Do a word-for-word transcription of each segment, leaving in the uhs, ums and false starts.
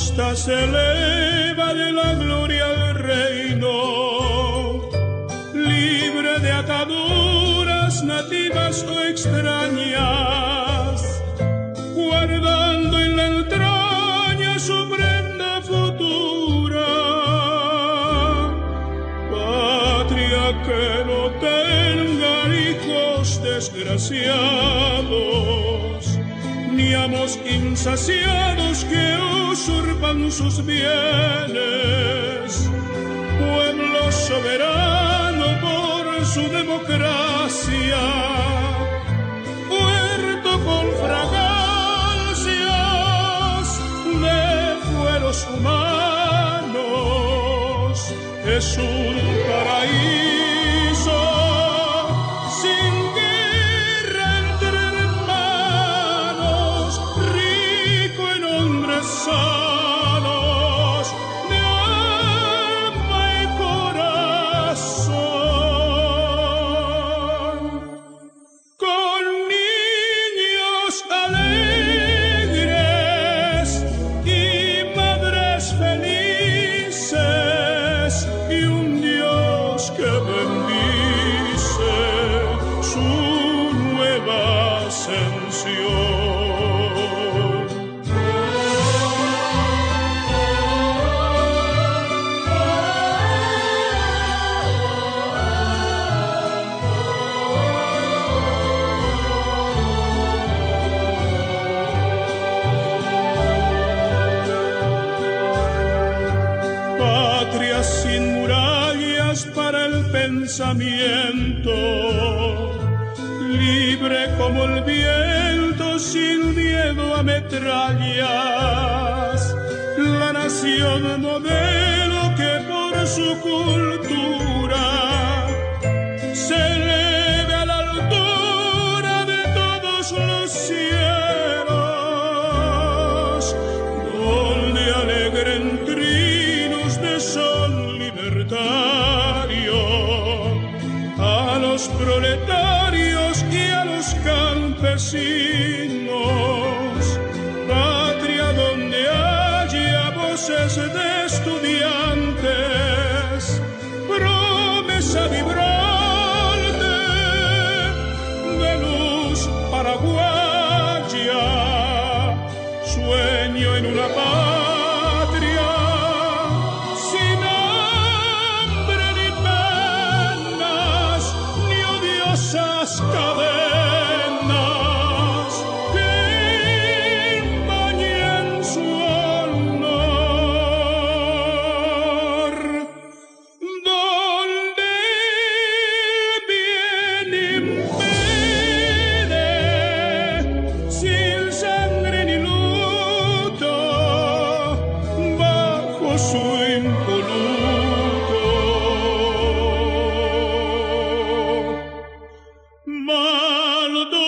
costa se eleva de la gloria del reino, libre de ataduras nativas o extrañas, guardando en la entraña su prenda futura. Patria que no tenga hijos desgraciados, ni amos insaciados que usurpan sus bienes. Pueblo soberano por su democracia, puerto con fragancias de fueros humanos, es un paraíso sin guerra entre hermanos, rico en hombres sanos de alma y corazón, con niños alegres y madres felices y un Dios que bendice su nueva ascensión. Patria sin murallas para el pensamiento, libre como el viento, sin miedo a metrallas, la nación modelo que por su cultura se eleve a la altura de todos los cielos, donde alegren trinos de sol libertario a los proletarios y a los campesinos. Patria donde haya voces de estudiantes, promesa vibrante de luz paraguaya, sueño en una patria sin hambre ni penas, ni odiosas cadenas que empañen su honor. Donde el bien impere, sin sangre ni luto, bajo su impoluto maldo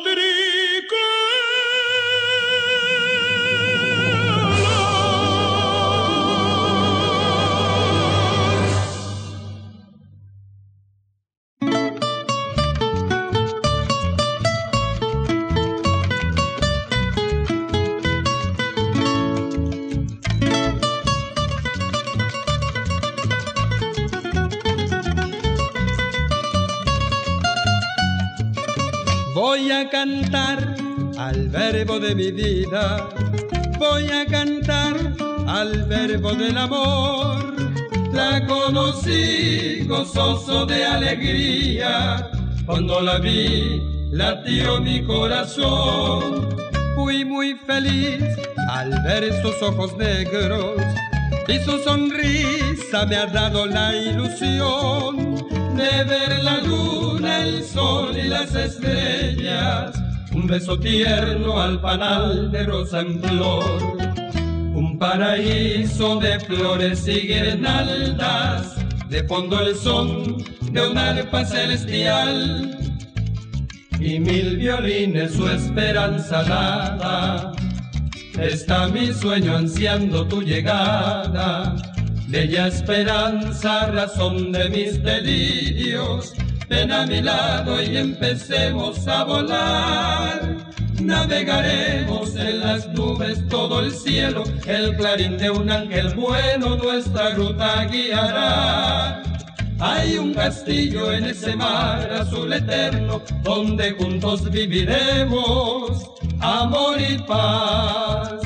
Voy a cantar al verbo de mi vida, voy a cantar al verbo del amor. La conocí gozoso de alegría, cuando la vi latió mi corazón. Fui muy feliz al ver sus ojos negros y su sonrisa me ha dado la ilusión de ver la luna, el sol y las estrellas, un beso tierno al panal de rosa en flor, un paraíso de flores y guirnaldas, de fondo el son de un arpa celestial y mil violines su esperanza dada. Está mi sueño ansiando tu llegada, bella esperanza, razón de mis delirios. Ven a mi lado y empecemos a volar. navegaremos en las nubes todo el cielo, el clarín de un ángel bueno nuestra ruta guiará. Hay un castillo en ese mar azul eterno, donde juntos viviremos amor y paz.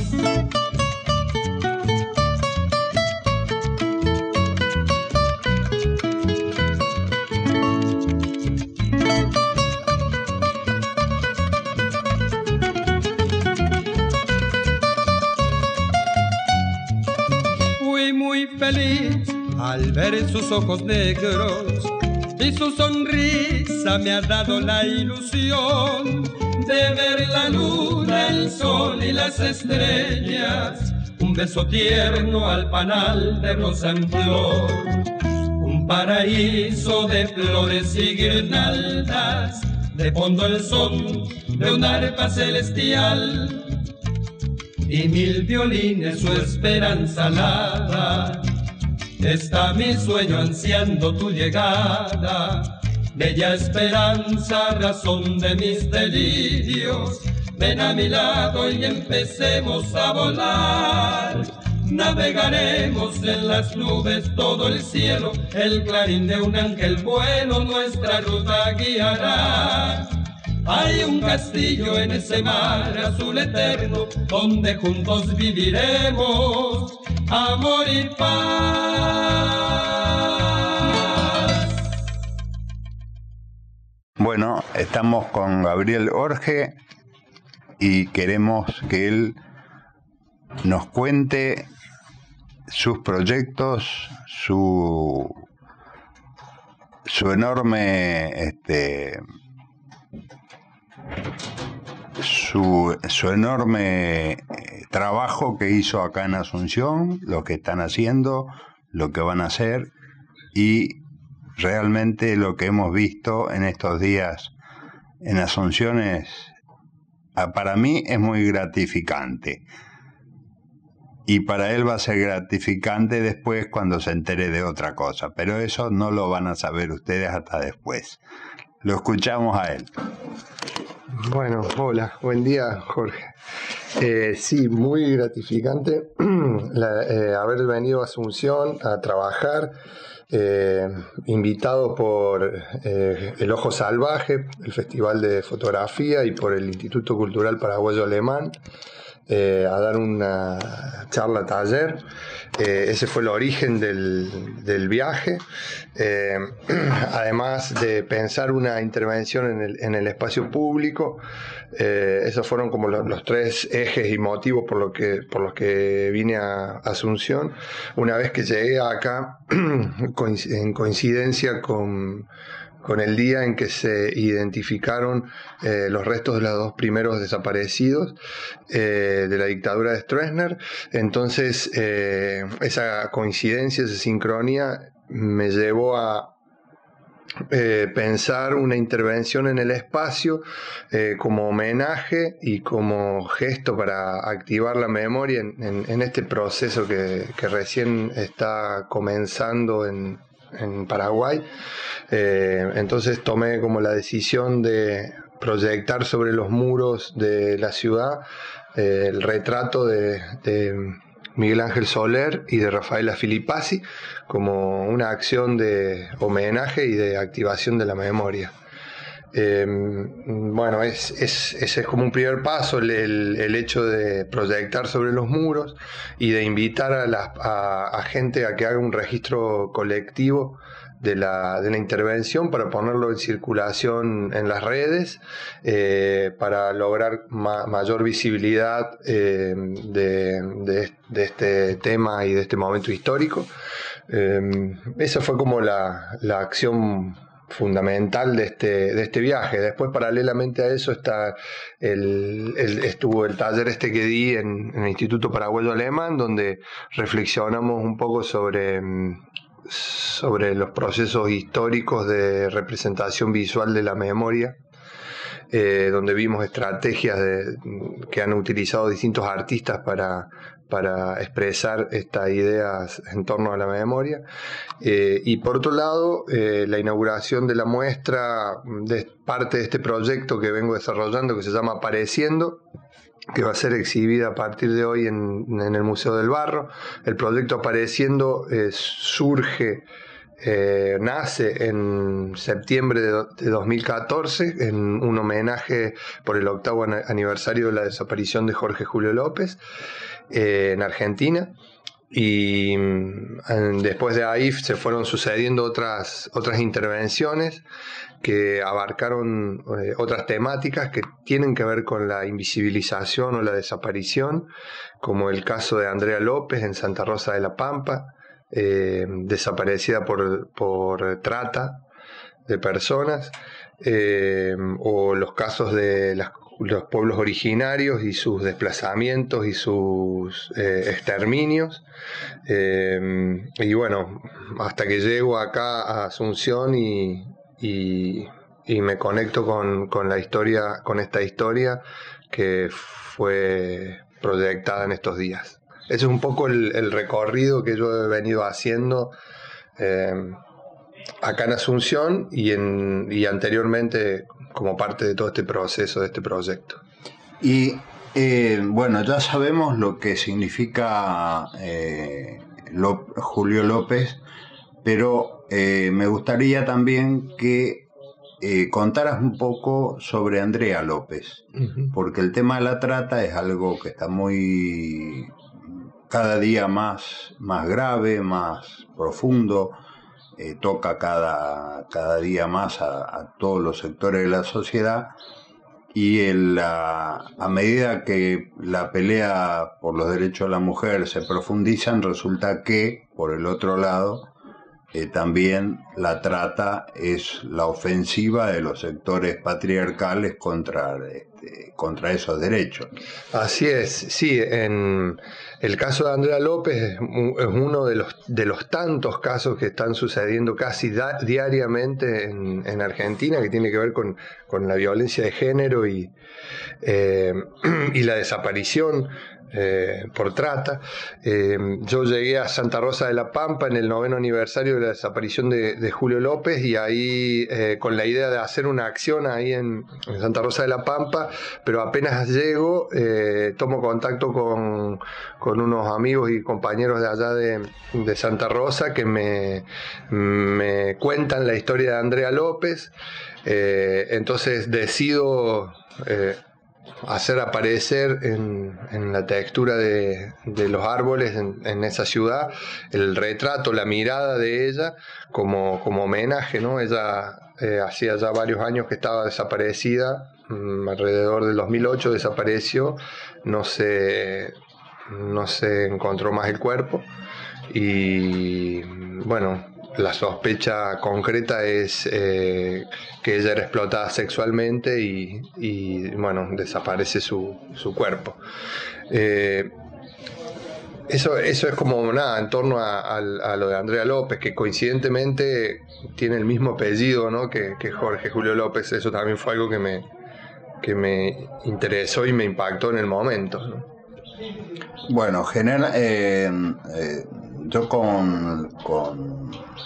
Fui muy feliz al ver sus ojos negros y su sonrisa me ha dado la ilusión de ver la luna, el sol y las estrellas. Un beso tierno al panal de rosa en flor, un paraíso de flores y guirnaldas, de fondo el son de un arpa celestial y mil violines su esperanza alada. Está mi sueño ansiando tu llegada, bella esperanza, razón de mis delirios. Ven a mi lado y empecemos a volar. Navegaremos en las nubes todo el cielo, el clarín de un ángel bueno nuestra ruta guiará. Hay un castillo en ese mar azul eterno, donde juntos viviremos amor y paz. Bueno, estamos con Gabriel Orge y queremos que él nos cuente sus proyectos, su, su enorme este, su, su enorme trabajo que hizo acá en Asunción, lo que están haciendo, lo que van a hacer y realmente lo que hemos visto en estos días en Asunción es, para mí es muy gratificante. Y para él va a ser gratificante después cuando se entere de otra cosa. Pero eso no lo van a saber ustedes hasta después. Lo escuchamos a él. Bueno, hola, buen día, Jorge. Eh, sí, muy gratificante la, eh, haber venido a Asunción a trabajar, eh, invitado por eh, El Ojo Salvaje, el Festival de Fotografía, y por el Instituto Cultural Paraguayo Alemán. Eh, a dar una charla taller. Eh, ese fue el origen del, del viaje, eh, además de pensar una intervención en el, en el espacio público. Eh, esos fueron como los, los tres ejes y motivos por, lo que, por los que vine a Asunción. Una vez que llegué acá, en coincidencia con con el día en que se identificaron eh, los restos de los dos primeros desaparecidos eh, de la dictadura de Stroessner. Entonces, eh, esa coincidencia, esa sincronía, me llevó a eh, pensar una intervención en el espacio eh, como homenaje y como gesto para activar la memoria en, en, en este proceso que, que recién está comenzando en en Paraguay. Eh, entonces tomé como la decisión de proyectar sobre los muros de la ciudad eh, el retrato de, de Miguel Ángel Soler y de Rafaela Filipazzi como una acción de homenaje y de activación de la memoria. Eh, bueno, es, es, ese es como un primer paso, el, el, el hecho de proyectar sobre los muros y de invitar a, la, a, a gente a que haga un registro colectivo de la, de la intervención para ponerlo en circulación en las redes, eh, para lograr ma, mayor visibilidad eh, de, de, de este tema y de este momento histórico. Eh, esa fue como la, la acción fundamental de este, de este viaje. Después, paralelamente a eso, está el, el, estuvo el taller este que di en, en el Instituto Paraguayo Alemán, donde reflexionamos un poco sobre, sobre los procesos históricos de representación visual de la memoria, eh, donde vimos estrategias de, que han utilizado distintos artistas para para expresar estas ideas en torno a la memoria. Eh, y por otro lado, eh, la inauguración de la muestra de parte de este proyecto que vengo desarrollando, que se llama Apareciendo, que va a ser exhibida a partir de hoy en, en el Museo del Barro. El proyecto Apareciendo eh, surge, eh, nace en septiembre de, do, de dos mil catorce, en un homenaje por el octavo aniversario de la desaparición de Jorge Julio López eh, en Argentina. Y eh, después de ahí se fueron sucediendo otras, otras intervenciones que abarcaron eh, otras temáticas que tienen que ver con la invisibilización o la desaparición, como el caso de Andrea López en Santa Rosa de la Pampa, eh, desaparecida por, por trata de personas, eh, o los casos de las, los pueblos originarios y sus desplazamientos y sus eh, exterminios. Eh, y bueno, hasta que llego acá a Asunción y Y, y me conecto con, con la historia, con esta historia que fue proyectada en estos días. Ese es un poco el, el recorrido que yo he venido haciendo eh, acá en Asunción y, en, y anteriormente como parte de todo este proceso, de este proyecto. Y eh, bueno, ya sabemos lo que significa eh, Lop- Julio López, pero Eh, me gustaría también que eh, contaras un poco sobre Andrea López, uh-huh. porque el tema de la trata es algo que está muy, cada día más, más grave, más profundo, eh, toca cada, cada día más a, a todos los sectores de la sociedad, y el, a, a medida que la pelea por los derechos de la mujer se profundizan, resulta que, por el otro lado, Eh, también la trata es la ofensiva de los sectores patriarcales contra, este, contra esos derechos. Así es, sí, en el caso de Andrea López es uno de los, de los tantos casos que están sucediendo casi da, diariamente en, en Argentina, que tiene que ver con, con la violencia de género y, eh, y la desaparición Eh, por trata. Eh, yo llegué a Santa Rosa de la Pampa en el noveno aniversario de la desaparición de, de Julio López, y ahí eh, con la idea de hacer una acción ahí en, en Santa Rosa de la Pampa, pero apenas llego eh, tomo contacto con, con unos amigos y compañeros de allá de, de Santa Rosa que me, me cuentan la historia de Andrea López. Eh, entonces decido eh, hacer aparecer en, en la textura de, de los árboles en, en esa ciudad el retrato, la mirada de ella como, como homenaje, ¿no? Ella eh, hacía ya varios años que estaba desaparecida, mmm, alrededor del dos mil ocho desapareció, no se, no se encontró más el cuerpo y bueno, la sospecha concreta es eh, que ella era explotada sexualmente y, y bueno, desaparece su, su cuerpo. Eh, eso, eso es como nada en torno a, a, a lo de Andrea López, que coincidentemente tiene el mismo apellido, ¿no? que, que Jorge Julio López. Eso también fue algo que me, que me interesó y me impactó en el momento, ¿no? Bueno, genera, eh, eh, yo con, con,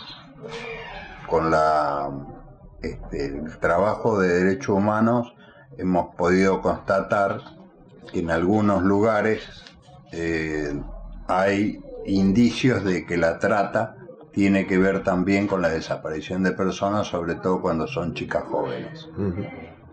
con la, este, el trabajo de derechos humanos hemos podido constatar que en algunos lugares eh, hay indicios de que la trata tiene que ver también con la desaparición de personas, sobre todo cuando son chicas jóvenes. Uh-huh.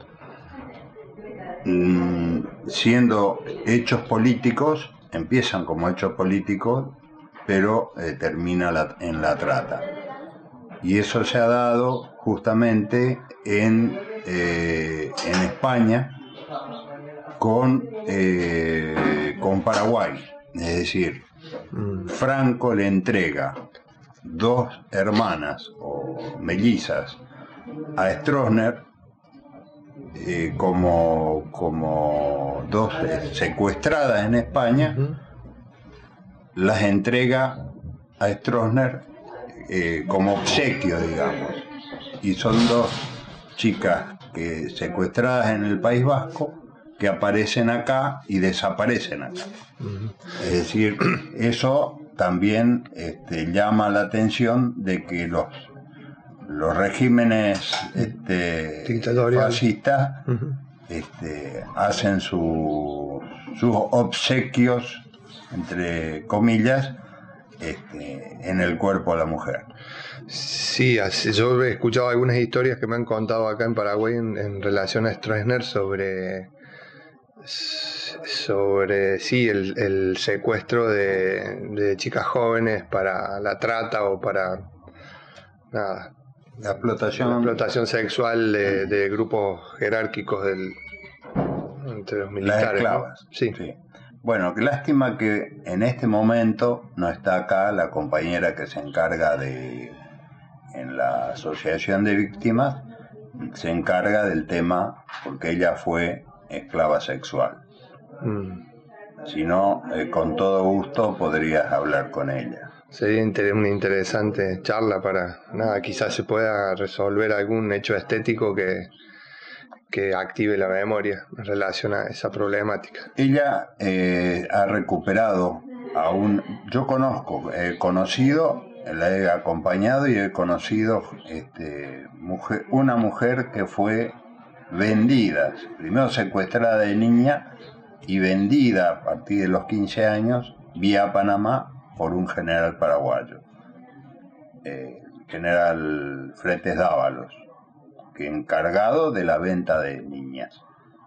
Mm, siendo hechos políticos, empiezan como hechos políticos, pero eh, termina la, en la trata. Y eso se ha dado justamente en, eh, en España con, eh, con Paraguay. Es decir, Franco le entrega dos hermanas o mellizas a Stroessner eh, como, como dos eh, secuestradas en España. Uh-huh. Las entrega a Stroessner eh, como obsequio, digamos, y son dos chicas que, secuestradas en el País Vasco, que aparecen acá y desaparecen acá. Es decir, eso también este, llama la atención de que los, los regímenes este, fascistas uh-huh. este, hacen su, sus obsequios, entre comillas, este, en el cuerpo de la mujer. Sí, yo he escuchado algunas historias que me han contado acá en Paraguay en, en relación a Stroessner sobre, sobre sí, el, el secuestro de, de chicas jóvenes para la trata o para nada, la explotación, la explotación sexual de, de grupos jerárquicos del, entre los militares. Las esclavas. ¿No? Sí. sí. Bueno, qué lástima que en este momento no está acá la compañera que se encarga de, en la Asociación de Víctimas, se encarga del tema porque ella fue esclava sexual. Mm. Si no, eh, con todo gusto podrías hablar con ella. Sería una interesante charla para, nada, quizás se pueda resolver algún hecho estético que... que active la memoria en relación a esa problemática. Ella eh, ha recuperado a un... Yo conozco, he conocido, la he acompañado y he conocido este, mujer, una mujer que fue vendida, primero secuestrada de niña y vendida a partir de los quince años vía Panamá por un general paraguayo, eh, general Fretes Dávalos, que encargado de la venta de niñas.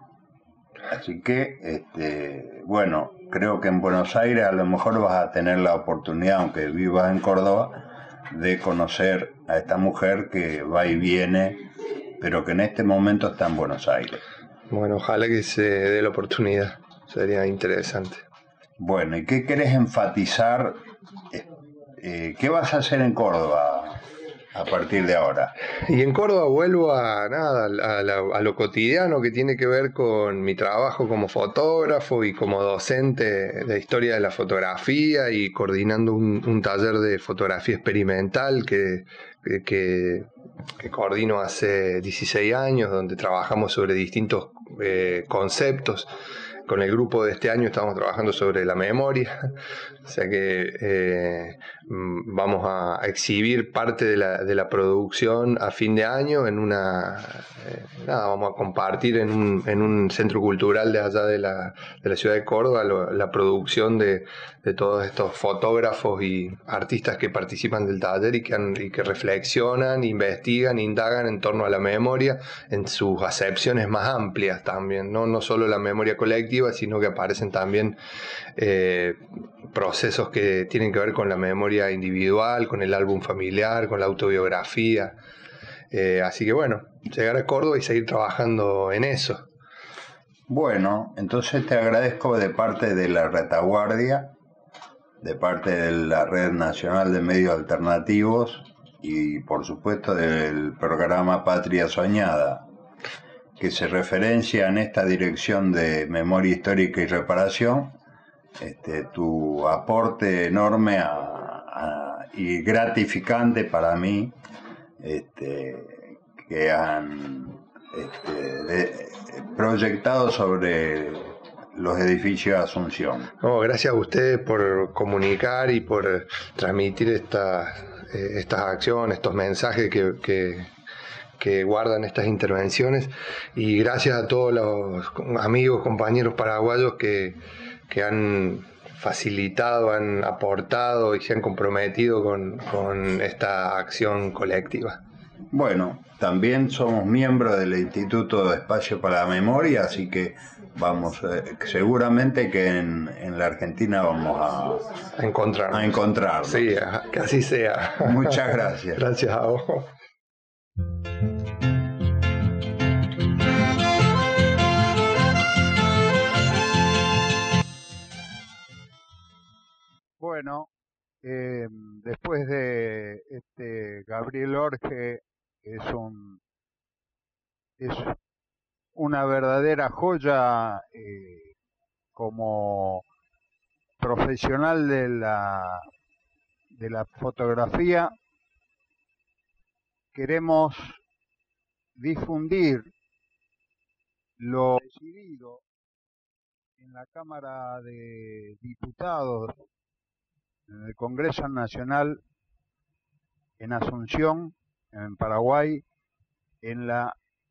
Así que, este, bueno, creo que en Buenos Aires a lo mejor vas a tener la oportunidad, aunque vivas en Córdoba, de conocer a esta mujer que va y viene, pero que en este momento está en Buenos Aires. Bueno, ojalá que se dé la oportunidad, sería interesante. Bueno, ¿y qué querés enfatizar? Eh, ¿Qué vas a hacer en Córdoba a partir de ahora? Y en Córdoba vuelvo a nada, a, la, a lo cotidiano que tiene que ver con mi trabajo como fotógrafo y como docente de historia de la fotografía y coordinando un, un taller de fotografía experimental que, que, que coordino hace dieciséis años, donde trabajamos sobre distintos eh, conceptos. Con el grupo de este año estamos trabajando sobre la memoria, o sea que eh, vamos a exhibir parte de la, de la producción a fin de año en una, eh, nada, vamos a compartir en un, en un centro cultural de allá de la, de la ciudad de Córdoba lo, la producción de, de todos estos fotógrafos y artistas que participan del taller y que, han, y que reflexionan, investigan, indagan en torno a la memoria en sus acepciones más amplias también, no, no solo la memoria colectiva, sino que aparecen también eh, procesos que tienen que ver con la memoria individual, con el álbum familiar, con la autobiografía. Eh, así que bueno, llegar a Córdoba y seguir trabajando en eso. Bueno, entonces te agradezco de parte de la Retaguardia, de parte de la Red Nacional de Medios Alternativos y por supuesto del programa Patria Soñada, que se referencia en esta dirección de memoria histórica y reparación, este, tu aporte enorme a, a, y gratificante para mí, este, que han este, de, proyectado sobre los edificios de Asunción. No, gracias a ustedes por comunicar y por transmitir esta, eh, estas acciones, estos mensajes que... que que guardan estas intervenciones, y gracias a todos los amigos, compañeros paraguayos que, que han facilitado, han aportado y se han comprometido con, con esta acción colectiva. Bueno, también somos miembros del Instituto de Espacio para la Memoria, así que vamos, eh, seguramente que en, en la Argentina vamos a, a encontrarnos. A encontrarnos. Sí, que así sea. Muchas gracias. Gracias a vos. Bueno, eh, después de este Gabriel Orge, es un es una verdadera joya eh, como profesional de la de la fotografía. Queremos difundir lo recibido en la Cámara de Diputados, en el Congreso Nacional, en Asunción, en Paraguay, en la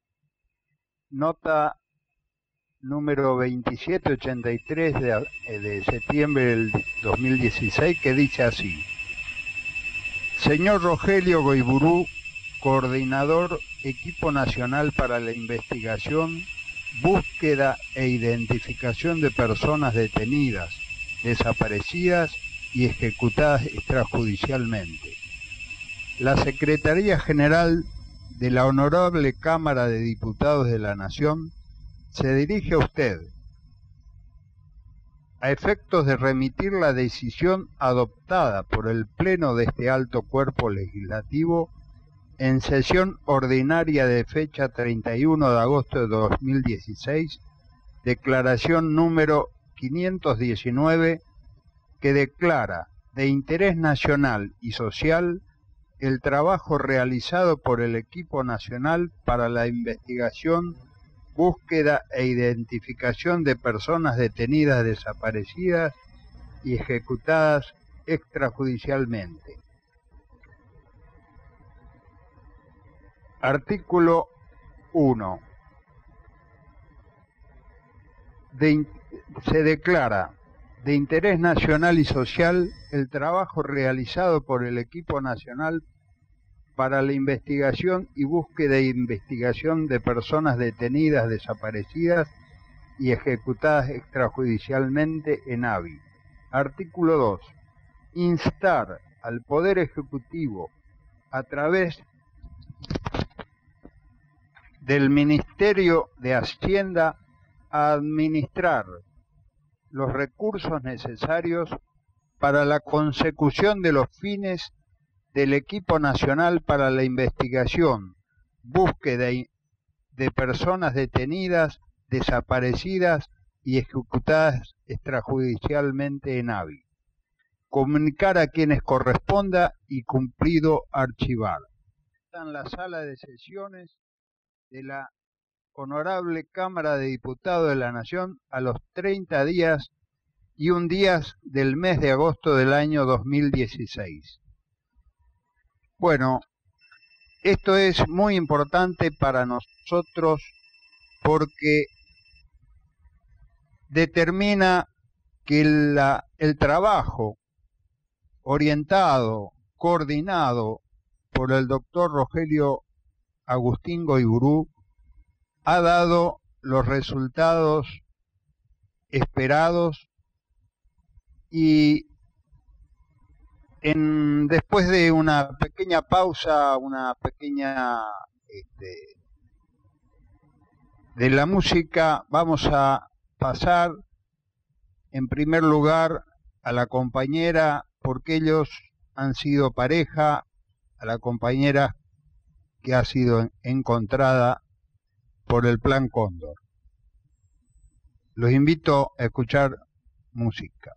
nota número veintisiete ochenta y tres de, de septiembre del dos mil dieciséis, que dice así: señor Rogelio Goiburú, coordinador Equipo Nacional para la Investigación, Búsqueda e Identificación de Personas Detenidas, Desaparecidas y Ejecutadas Extrajudicialmente. La Secretaría General de la Honorable Cámara de Diputados de la Nación se dirige a usted a efectos de remitir la decisión adoptada por el Pleno de este alto cuerpo legislativo en sesión ordinaria de fecha treinta y uno de agosto de dos mil dieciséis, declaración número quinientos diecinueve, que declara de interés nacional y social el trabajo realizado por el Equipo Nacional para la Investigación, Búsqueda e Identificación de Personas Detenidas, Desaparecidas y Ejecutadas Extrajudicialmente. Artículo uno. De, se declara de interés nacional y social el trabajo realizado por el Equipo Nacional para la Investigación y Búsqueda e Investigación de Personas Detenidas, Desaparecidas y Ejecutadas Extrajudicialmente en A B I. Artículo dos. Instar al Poder Ejecutivo a través del Ministerio de Hacienda a administrar los recursos necesarios para la consecución de los fines del Equipo Nacional para la Investigación, Búsqueda de Personas Detenidas, Desaparecidas y Ejecutadas Extrajudicialmente en A B I. Comunicar a quienes corresponda y cumplido archivar. Está en la sala de sesiones de la Honorable Cámara de Diputados de la Nación a los treinta días y un días del mes de agosto del año dos mil dieciséis. Bueno, esto es muy importante para nosotros porque determina que la, el trabajo orientado, coordinado por el doctor Rogelio Agustín Goiburú ha dado los resultados esperados y en, después de una pequeña pausa, una pequeña este, de la música, vamos a pasar en primer lugar a la compañera, porque ellos han sido pareja, a la compañera que ha sido encontrada por el Plan Cóndor. Los invito a escuchar música.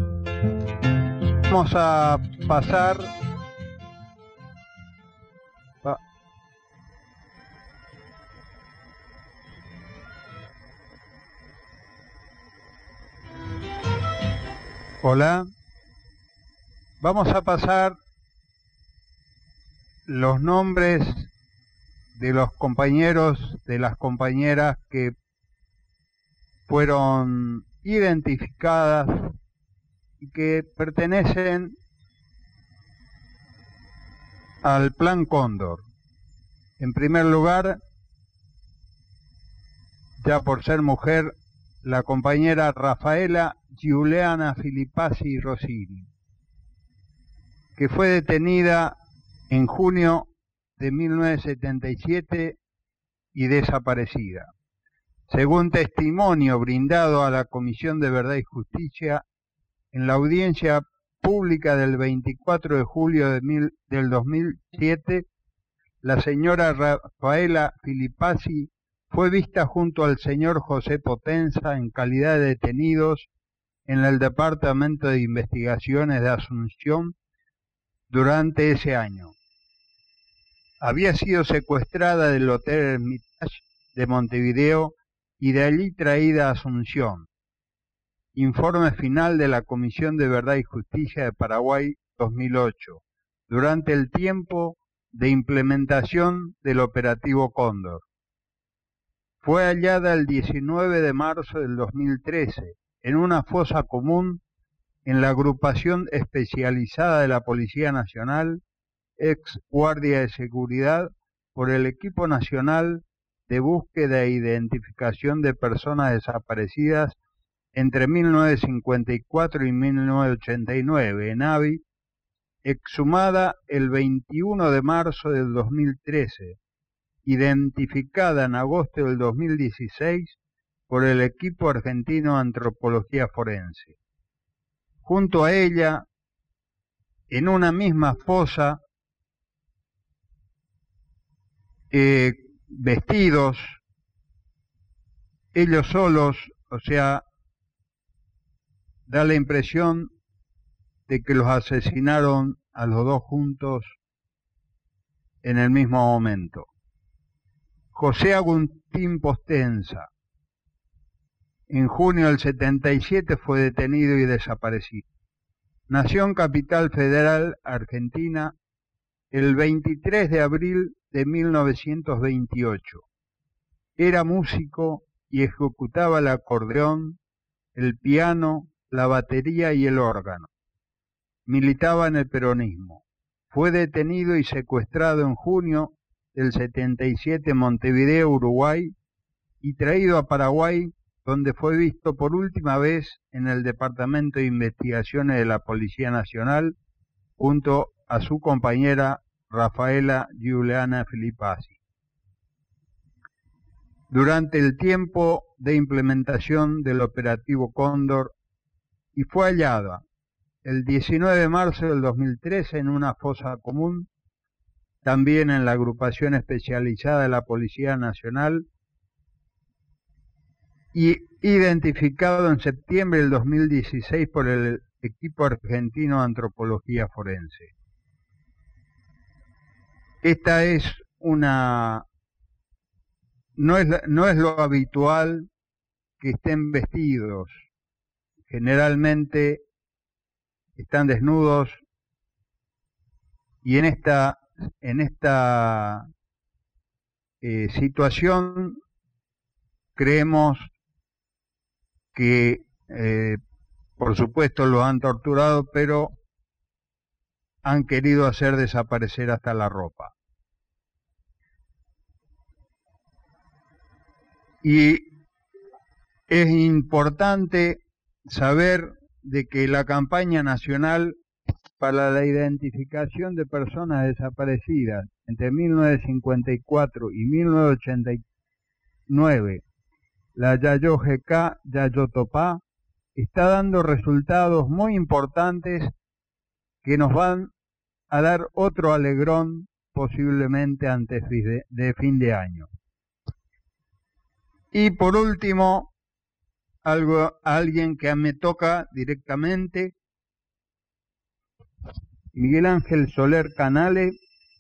Vamos a pasar va. Hola, vamos a pasar los nombres de los compañeros, de las compañeras que fueron identificadas y que pertenecen al Plan Cóndor. En primer lugar, ya por ser mujer, la compañera Rafaela Giuliana Filippazzi Rossini, que fue detenida en junio de mil novecientos setenta y siete y desaparecida. Según testimonio brindado a la Comisión de Verdad y Justicia, en la audiencia pública del veinticuatro de julio de mil, del dos mil siete, la señora Rafaela Filippazzi fue vista junto al señor José Potenza en calidad de detenidos en el Departamento de Investigaciones de Asunción durante ese año. Había sido secuestrada del Hotel Hermitage de Montevideo y de allí traída a Asunción. Informe final de la Comisión de Verdad y Justicia de Paraguay dos mil ocho, durante el tiempo de implementación del operativo Cóndor. Fue hallada el diecinueve de marzo del dos mil trece en una fosa común en la agrupación especializada de la Policía Nacional, ex Guardia de Seguridad, por el Equipo Nacional de Búsqueda e Identificación de Personas Desaparecidas entre mil novecientos cincuenta y cuatro y mil novecientos ochenta y nueve, en Avi, exhumada el veintiuno de marzo del dos mil trece, identificada en agosto del dos mil dieciséis por el equipo argentino de Antropología Forense. Junto a ella, en una misma fosa, eh, vestidos, ellos solos, o sea, da la impresión de que los asesinaron a los dos juntos en el mismo momento. José Agustín Potenza, en junio del setenta y siete fue detenido y desaparecido. Nació en Capital Federal, Argentina, el veintitrés de abril de mil novecientos veintiocho. Era músico y ejecutaba el acordeón, el piano, la batería y el órgano. Militaba en el peronismo. Fue detenido y secuestrado en junio del setenta y siete en Montevideo, Uruguay, y traído a Paraguay, donde fue visto por última vez en el Departamento de Investigaciones de la Policía Nacional, junto a su compañera Rafaela Giuliana Filippazzi. Durante el tiempo de implementación del operativo Cóndor, y fue hallada el diecinueve de marzo del dos mil trece en una fosa común, también en la agrupación especializada de la Policía Nacional, y identificado en septiembre del dos mil dieciséis por el equipo argentino de Antropología Forense. Esta es una... No es, no es lo habitual que estén vestidos. Generalmente están desnudos y en esta, en esta eh, situación creemos que eh, por supuesto lo han torturado, pero han querido hacer desaparecer hasta la ropa. Y es importante saber de que la campaña nacional para la identificación de personas desaparecidas entre mil novecientos cincuenta y cuatro y mil novecientos ochenta y nueve, la Yayo G K Yayo Topá, está dando resultados muy importantes que nos van a dar otro alegrón posiblemente antes de, de fin de año. Y por último, algo, alguien que me toca directamente. Miguel Ángel Soler Canale,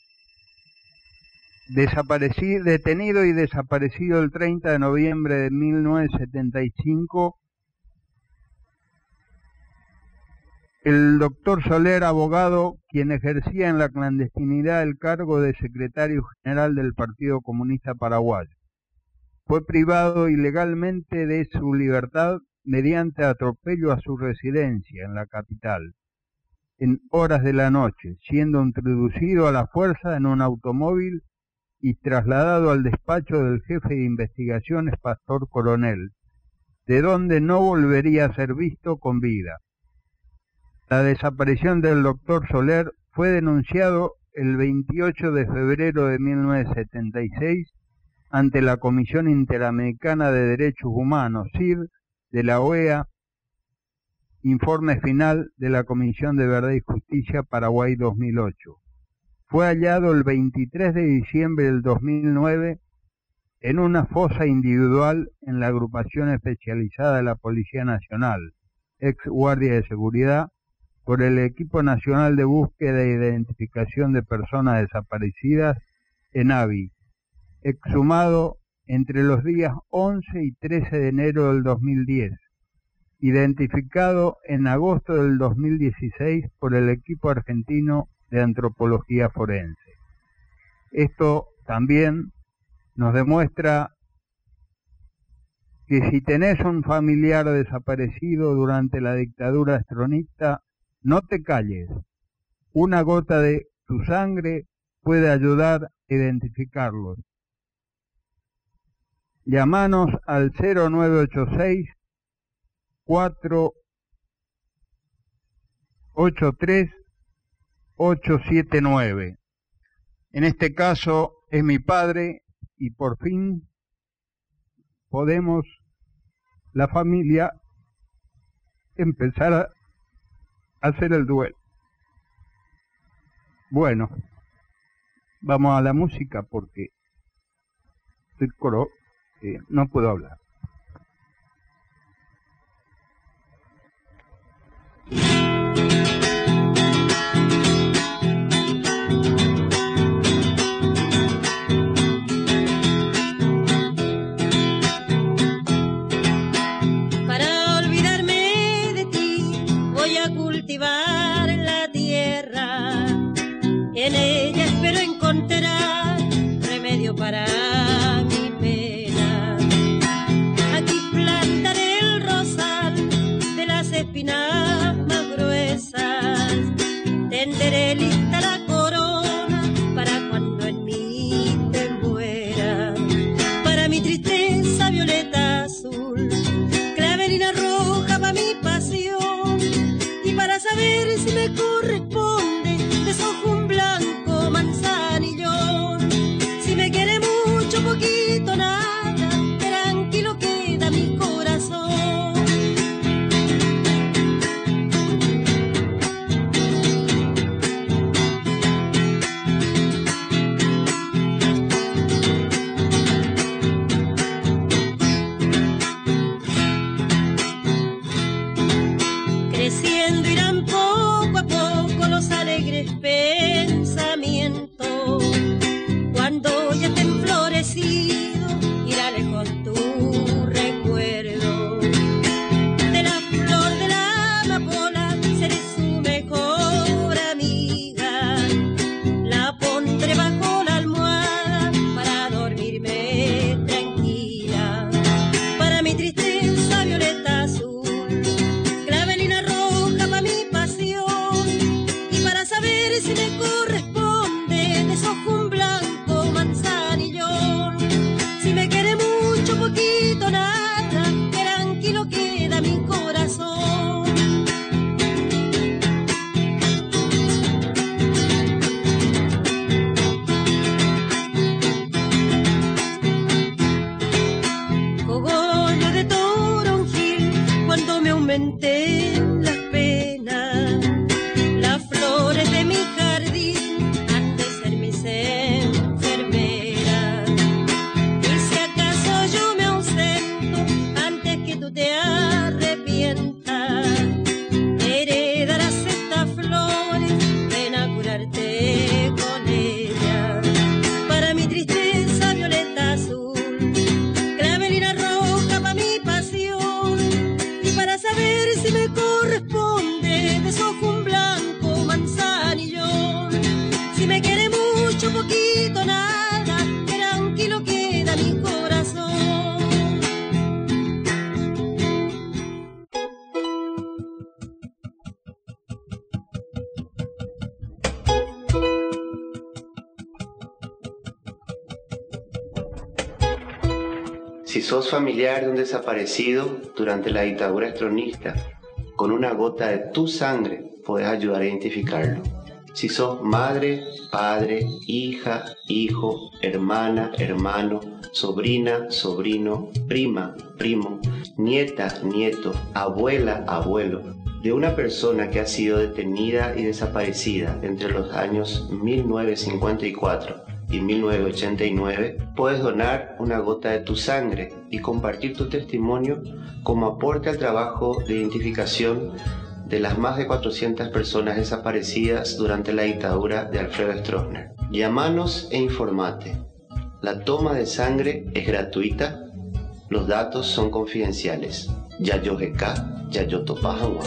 desaparecido, detenido y desaparecido el treinta de noviembre de mil novecientos setenta y cinco. El doctor Soler, abogado, quien ejercía en la clandestinidad el cargo de secretario general del Partido Comunista Paraguayo, fue privado ilegalmente de su libertad mediante atropello a su residencia en la capital, en horas de la noche, siendo introducido a la fuerza en un automóvil y trasladado al despacho del jefe de investigaciones Pastor Coronel, de donde no volvería a ser visto con vida. La desaparición del doctor Soler fue denunciado el veintiocho de febrero de mil novecientos setenta y seis ante la Comisión Interamericana de Derechos Humanos, C I D, de la O E A, informe final de la Comisión de Verdad y Justicia Paraguay dos mil ocho. Fue hallado el veintitrés de diciembre del dos mil nueve en una fosa individual en la agrupación especializada de la Policía Nacional, ex Guardia de Seguridad, por el Equipo Nacional de Búsqueda e Identificación de Personas Desaparecidas, ENAVI, exhumado entre los días once y trece de enero del dos mil diez, identificado en agosto del dos mil dieciséis por el equipo argentino de antropología forense. Esto también nos demuestra que si tenés un familiar desaparecido durante la dictadura estronista, no te calles. Una gota de tu sangre puede ayudar a identificarlos. Llámanos al cero nueve ocho seis, cuatro ocho tres, ocho siete nueve. En este caso es mi padre y por fin podemos, la familia, empezar a hacer el duelo. Bueno, vamos a la música porque estoy coro, eh, no puedo hablar. En ella espero encontrar remedio para mi pena. Aquí plantaré el rosal de las espinas más gruesas. Tenderé lista la corona para cuando en mí te muera. Para mi tristeza violeta azul, clavelina roja para mi pasión. Y para saber si me corresponde, desojo un blanco manzanillón. Si me quiere mucho, poquito, nada, tranquilo queda mi corazón. Creciendo irán poco a poco los ojos un blanco manzanillón. Si me quiere mucho, poquito, nada, tranquilo queda mi corazón. Si sos familiar de un desaparecido durante la dictadura estronista, con una gota de tu sangre podés ayudar a identificarlo. Si sos madre, padre, hija, hijo, hermana, hermano, sobrina, sobrino, prima, primo, nieta, nieto, abuela, abuelo, de una persona que ha sido detenida y desaparecida entre los años mil novecientos cincuenta y cuatro y mil novecientos ochenta y nueve, puedes donar una gota de tu sangre y compartir tu testimonio como aporte al trabajo de identificación de las más de cuatrocientas personas desaparecidas durante la dictadura de Alfredo Stroessner. Llámanos e informate. La toma de sangre es gratuita, los datos son confidenciales. Yayojeká, Yayotopajagua.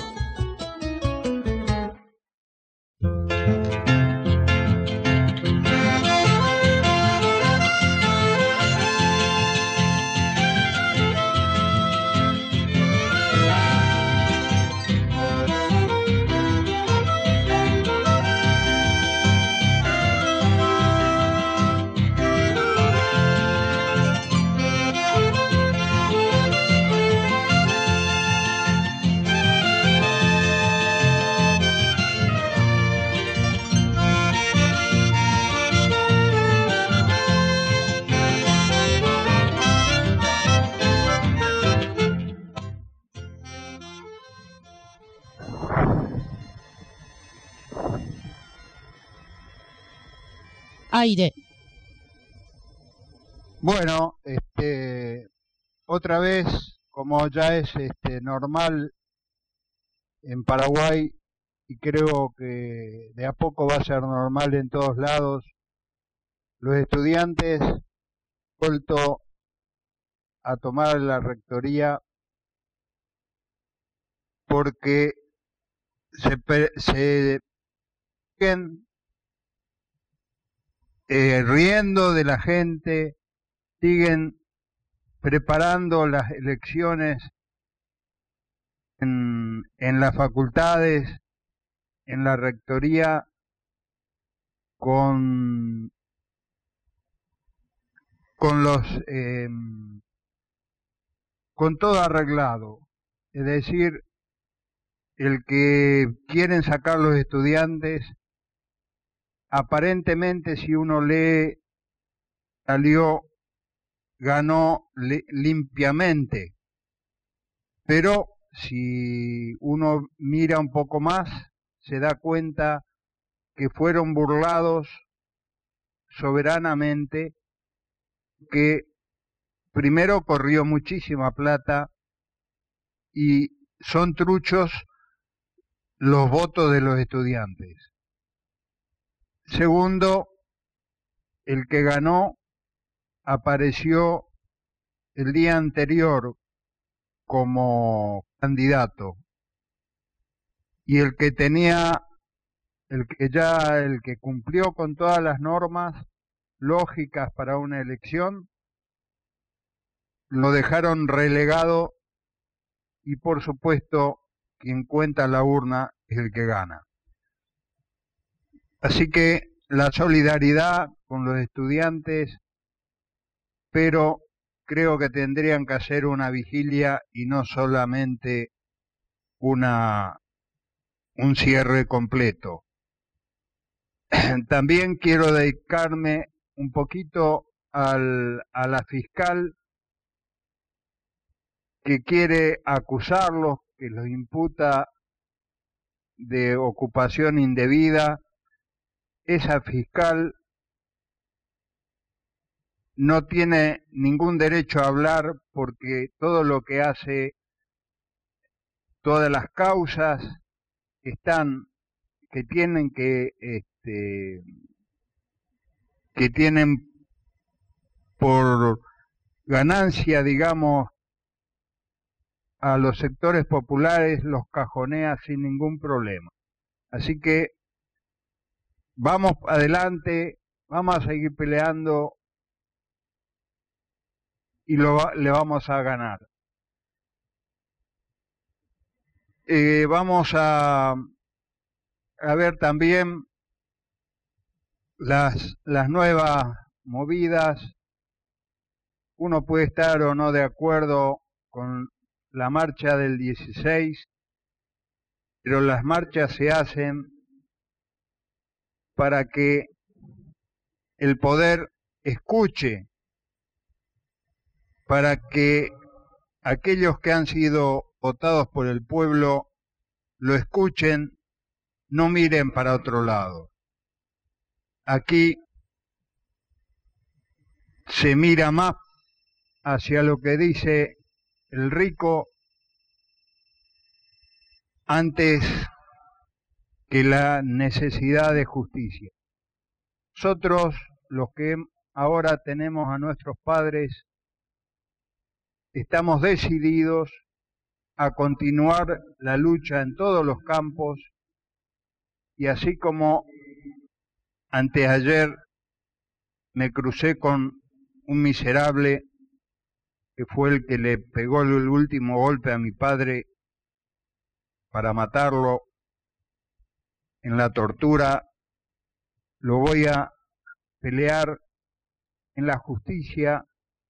Aire. Bueno, este, otra vez, como ya es este, normal en Paraguay, y creo que de a poco va a ser normal en todos lados, los estudiantes han vuelto a tomar la rectoría porque se, se siguen eh, riendo de la gente, siguen preparando las elecciones en, en las facultades, en la rectoría, con, con los eh, con todo arreglado, es decir, el que quieren sacar los estudiantes, aparentemente si uno lee, salió, ganó limpiamente, pero si uno mira un poco más, se da cuenta que fueron burlados soberanamente, que primero corrió muchísima plata y son truchos los votos de los estudiantes. Segundo, el que ganó apareció el día anterior como candidato y el que tenía, el que ya, el que cumplió con todas las normas lógicas para una elección, lo dejaron relegado y por supuesto quien cuenta la urna es el que gana. Así que la solidaridad con los estudiantes, pero creo que tendrían que hacer una vigilia y no solamente una, un cierre completo. También quiero dedicarme un poquito al, a la fiscal que quiere acusarlos, que los imputa de ocupación indebida. Esa fiscal no tiene ningún derecho a hablar porque todo lo que hace, todas las causas que están, que tienen que, este, que tienen por ganancia, digamos, a los sectores populares, los cajonea sin ningún problema. Así que vamos adelante, vamos a seguir peleando y lo, le vamos a ganar. Eh, vamos a, a ver también las, las nuevas movidas. Uno puede estar o no de acuerdo con la marcha del dieciséis, pero las marchas se hacen para que el poder escuche, para que aquellos que han sido votados por el pueblo lo escuchen, no miren para otro lado. Aquí se mira más hacia lo que dice el rico antes que la necesidad de justicia. Nosotros, los que ahora tenemos a nuestros padres, estamos decididos a continuar la lucha en todos los campos, y así como anteayer me crucé con un miserable que fue el que le pegó el último golpe a mi padre para matarlo en la tortura, lo voy a pelear en la justicia,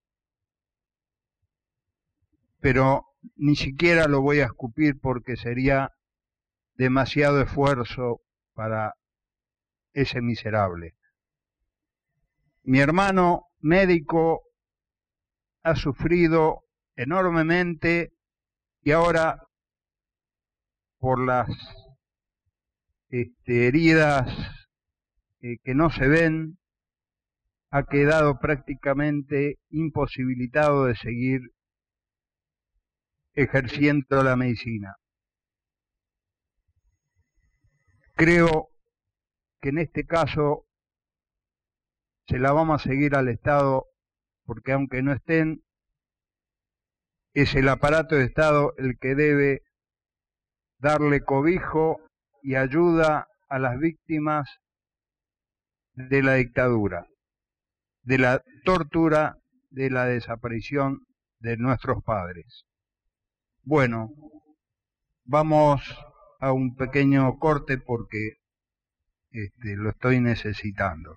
pero ni siquiera lo voy a escupir porque sería demasiado esfuerzo para ese miserable. Mi hermano médico ha sufrido enormemente y ahora por las este, heridas eh, que no se ven, ha quedado prácticamente imposibilitado de seguir ejerciendo la medicina. Creo que en este caso se la vamos a seguir al Estado, porque aunque no estén, es el aparato de Estado el que debe darle cobijo y ayuda a las víctimas de la dictadura, de la tortura, de la desaparición de nuestros padres. Bueno, vamos a un pequeño corte porque este, lo estoy necesitando.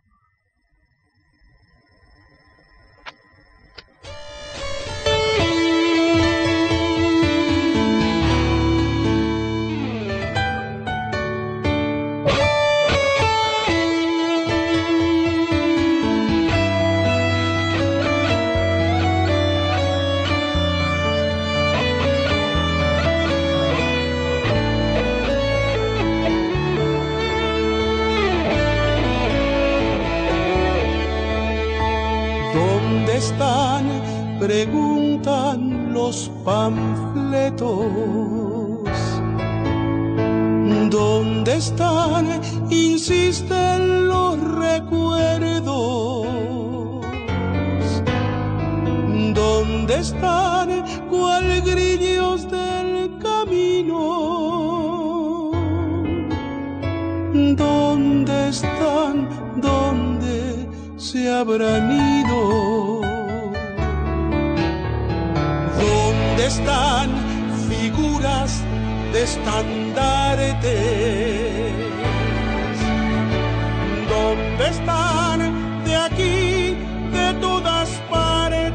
Preguntan los panfletos, ¿dónde están? Insisten los recuerdos, ¿dónde están? Cual grillos del camino, ¿dónde están? ¿Dónde se habrán ido? ¿Dónde están figuras de estandartes? ¿Dónde están de aquí, de todas partes?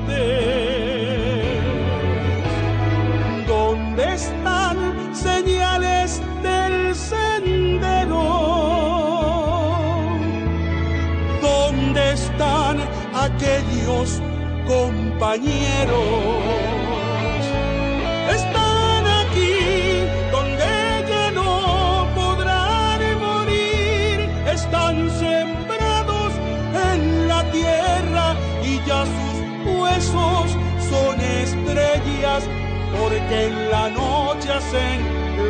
¿Dónde están señales del sendero? ¿Dónde están aquellos compañeros? Están aquí donde ya no podrán morir, están sembrados en la tierra y ya sus huesos son estrellas, porque en la noche hacen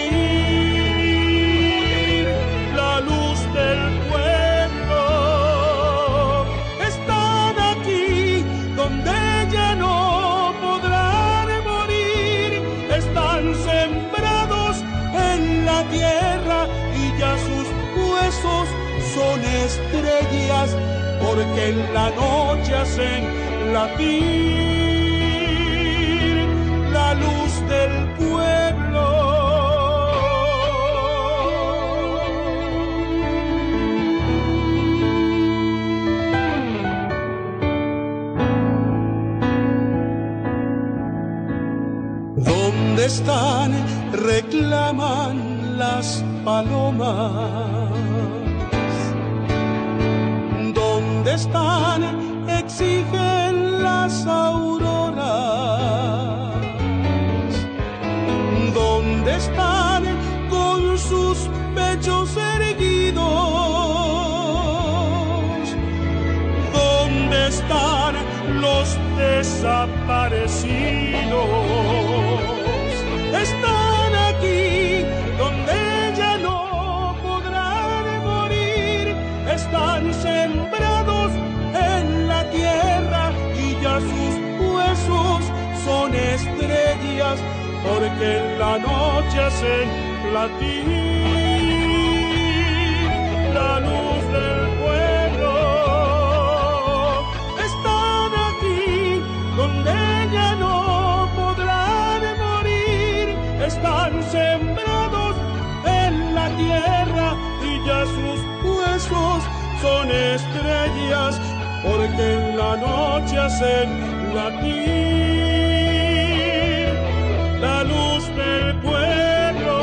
latir la luz del pueblo. Están aquí donde ya no podrán morir, están sembrados en la tierra y huesos son estrellas, porque en la noche hacen latir la luz del pueblo. ¿Dónde están? Reclaman las palomas. ¿Dónde están? Exigen las auroras. ¿Dónde están con sus pechos erguidos? ¿Dónde están los desaparecidos? Están aquí donde ya no podrán morir, están sembrados en la tierra y ya sus huesos son estrellas, porque en la noche hacen latir la luz del pueblo. Están aquí donde ya no podrán morir, están sembrados en la tierra y ya sus huesos son estrellas, porque en la noche hacen latir la luz del pueblo.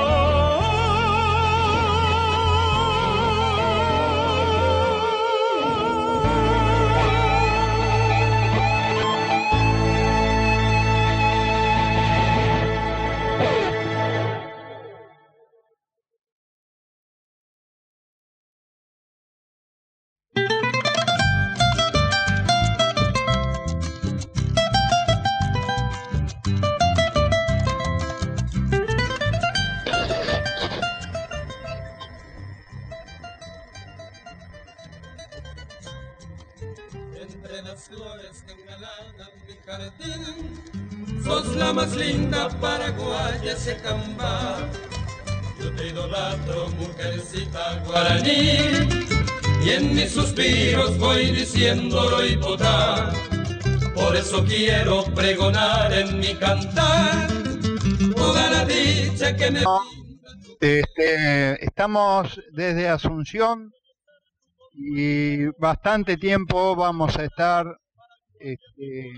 Entre las flores que engalanan mi jardín, sos la más linda paraguaya secamba. Yo te idolatro, mujercita guaraní, y en mis suspiros voy diciendo y potá. Por eso quiero pregonar en mi cantar toda la dicha que me brinda. Este, estamos desde Asunción y bastante tiempo vamos a estar este,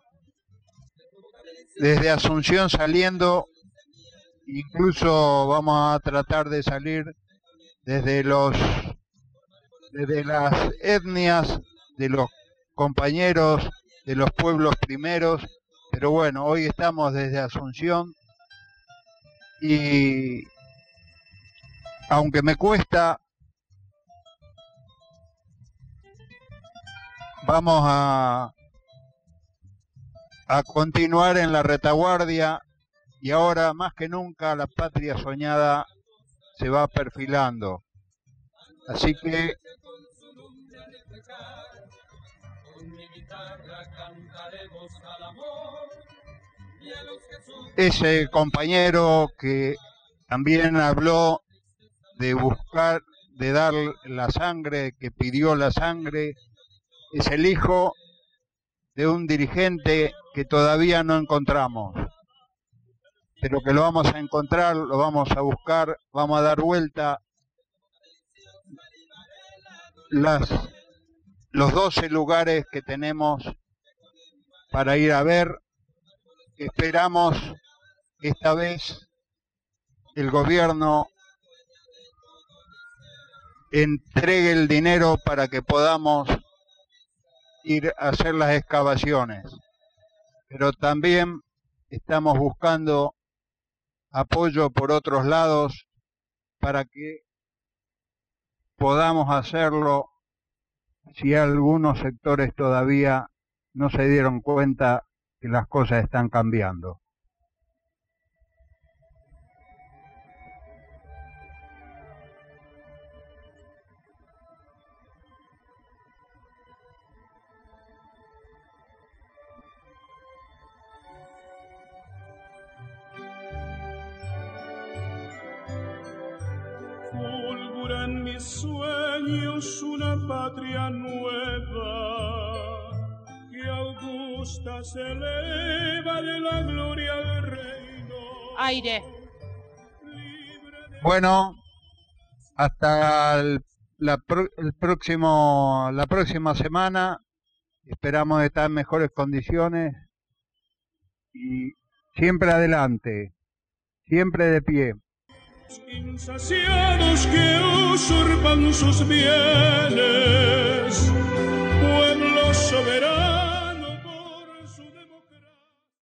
desde Asunción saliendo, incluso vamos a tratar de salir desde los desde las etnias de los compañeros de los pueblos primeros, pero bueno, hoy estamos desde Asunción y aunque me cuesta, vamos a, a continuar en la retaguardia y ahora más que nunca la patria soñada se va perfilando. Así que ese compañero que también habló de buscar, de dar la sangre, que pidió la sangre, es el hijo de un dirigente que todavía no encontramos, pero que lo vamos a encontrar, lo vamos a buscar, vamos a dar vuelta las, los doce lugares que tenemos para ir a ver. Esperamos que esta vez el gobierno entregue el dinero para que podamos ir a hacer las excavaciones, pero también estamos buscando apoyo por otros lados para que podamos hacerlo si algunos sectores todavía no se dieron cuenta que las cosas están cambiando. en mis sueños una patria nueva que augusta se eleva de la gloria del reino. Aire. Bueno, hasta el, la, el próximo, la próxima semana. Esperamos estar en mejores condiciones y siempre adelante, siempre de pie. Insaciados que usurpan sus bienes